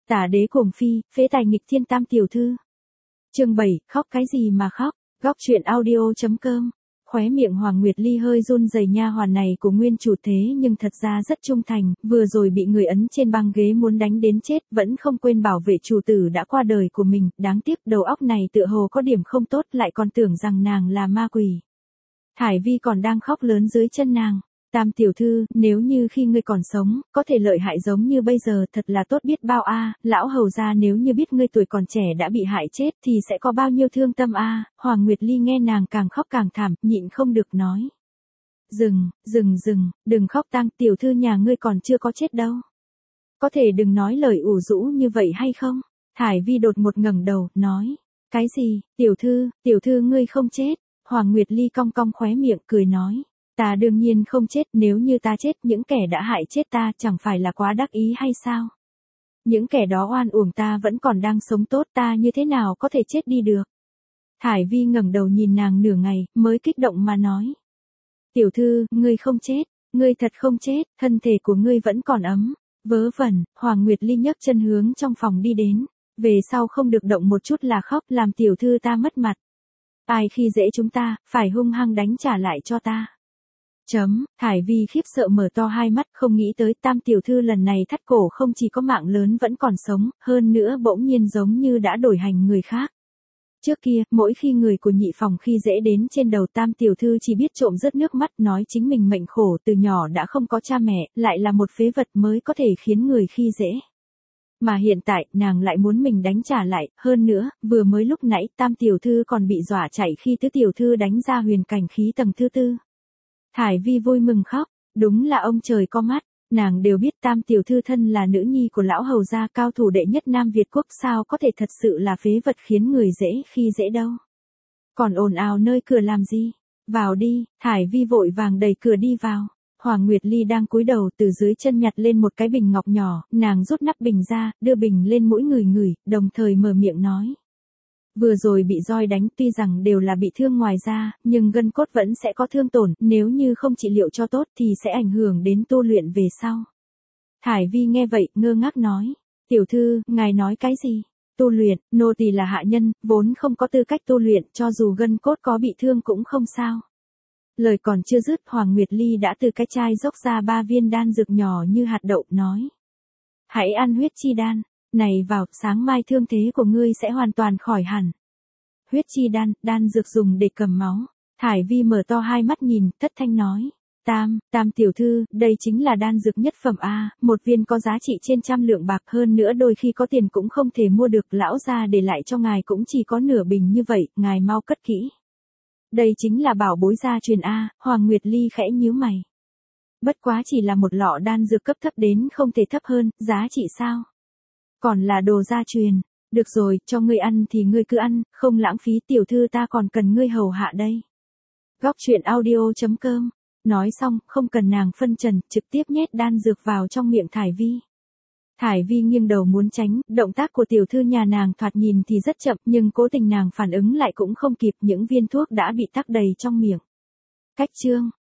Tả đế cuồng phi, phế tài nghịch thiên tam tiểu thư. Chương 7, khóc cái gì mà khóc. Góc truyện audio.com. Khóe miệng Hoàng Nguyệt Ly hơi run rẩy, nha hoàn này của nguyên chủ thế nhưng thật ra rất trung thành, vừa rồi bị người ấn trên băng ghế muốn đánh đến chết, vẫn không quên bảo vệ chủ tử đã qua đời của mình, đáng tiếc đầu óc này tựa hồ có điểm không tốt, lại còn tưởng rằng nàng là ma quỷ. Thải Vi còn đang khóc lớn dưới chân nàng. Tam tiểu thư, nếu như khi ngươi còn sống, có thể lợi hại giống như bây giờ thật là tốt biết bao a. Lão hầu gia nếu như biết ngươi tuổi còn trẻ đã bị hại chết thì sẽ có bao nhiêu thương tâm a. Hoàng Nguyệt Ly nghe nàng càng khóc càng thảm, nhịn không được nói. Dừng, đừng khóc, Tam tiểu thư nhà ngươi còn chưa có chết đâu. Có thể đừng nói lời ủ rũ như vậy hay không? Thải Vi đột ngột ngẩng đầu, nói. Cái gì, tiểu thư ngươi không chết? Hoàng Nguyệt Ly cong cong khóe miệng cười nói. Ta đương nhiên không chết, nếu như ta chết những kẻ đã hại chết ta chẳng phải là quá đắc ý hay sao? Những kẻ đó oan uổng ta vẫn còn đang sống tốt, ta như thế nào có thể chết đi được? Thải Vi ngẩng đầu nhìn nàng nửa ngày, mới kích động mà nói. Tiểu thư, ngươi không chết, ngươi thật không chết, thân thể của ngươi vẫn còn ấm. Vớ vẩn, Hoàng Nguyệt Ly nhấc chân hướng trong phòng đi đến. Về sau không được động một chút là khóc, làm tiểu thư ta mất mặt. Ai khi dễ chúng ta, phải hung hăng đánh trả lại cho ta. Thải Vi khiếp sợ mở to hai mắt, không nghĩ tới Tam tiểu thư lần này thắt cổ không chỉ có mạng lớn vẫn còn sống, hơn nữa bỗng nhiên giống như đã đổi hành người khác. Trước kia, mỗi khi người của nhị phòng khi dễ đến trên đầu Tam tiểu thư chỉ biết trộm rớt nước mắt, nói chính mình mệnh khổ từ nhỏ đã không có cha mẹ, lại là một phế vật mới có thể khiến người khi dễ. Mà hiện tại, nàng lại muốn mình đánh trả lại, hơn nữa, vừa mới lúc nãy Tam tiểu thư còn bị dọa chạy khi tứ tiểu thư đánh ra huyền cảnh khí tầng thứ tư. Thải Vi vui mừng khóc, đúng là ông trời có mắt, nàng đều biết Tam tiểu thư thân là nữ nhi của lão hầu gia cao thủ đệ nhất Nam Việt quốc, sao có thể thật sự là phế vật khiến người dễ khi dễ đâu. Còn ồn ào nơi cửa làm gì? Vào đi. Thải Vi vội vàng đẩy cửa đi vào. Hoàng Nguyệt Ly đang cúi đầu từ dưới chân nhặt lên một cái bình ngọc nhỏ, nàng rút nắp bình ra, đưa bình lên mũi người ngửi, đồng thời mở miệng nói. Vừa rồi bị roi đánh tuy rằng đều là bị thương ngoài da, nhưng gân cốt vẫn sẽ có thương tổn, nếu như không trị liệu cho tốt thì sẽ ảnh hưởng đến tu luyện về sau. Thải Vi nghe vậy, ngơ ngác nói. Tiểu thư, ngài nói cái gì? Tu luyện, nô tỳ là hạ nhân, vốn không có tư cách tu luyện, cho dù gân cốt có bị thương cũng không sao. Lời còn chưa dứt, Hoàng Nguyệt Ly đã từ cái chai dốc ra 3 viên đan dược nhỏ như hạt đậu, nói. Hãy ăn huyết chi đan. Này vào, sáng mai thương thế của ngươi sẽ hoàn toàn khỏi hẳn. Huyết chi đan, đan dược dùng để cầm máu. Thải Vi mở to hai mắt nhìn, thất thanh nói. Tam tiểu thư, đây chính là đan dược nhất phẩm A, một viên có giá trị trên 100 lượng bạc, hơn nữa đôi khi có tiền cũng không thể mua được, lão gia để lại cho ngài cũng chỉ có nửa bình như vậy, ngài mau cất kỹ. Đây chính là bảo bối gia truyền A. Hoàng Nguyệt Ly khẽ nhíu mày. Bất quá chỉ là một lọ đan dược cấp thấp đến không thể thấp hơn, giá trị sao? Còn là đồ gia truyền. Được rồi, cho ngươi ăn thì ngươi cứ ăn, không lãng phí, tiểu thư ta còn cần ngươi hầu hạ đây. Góc truyện audio.com. Nói xong, không cần nàng phân trần, trực tiếp nhét đan dược vào trong miệng Thải Vi. Thải Vi nghiêng đầu muốn tránh, động tác của tiểu thư nhà nàng thoạt nhìn thì rất chậm, nhưng cố tình nàng phản ứng lại cũng không kịp, những viên thuốc đã bị tắc đầy trong miệng. Cách chương.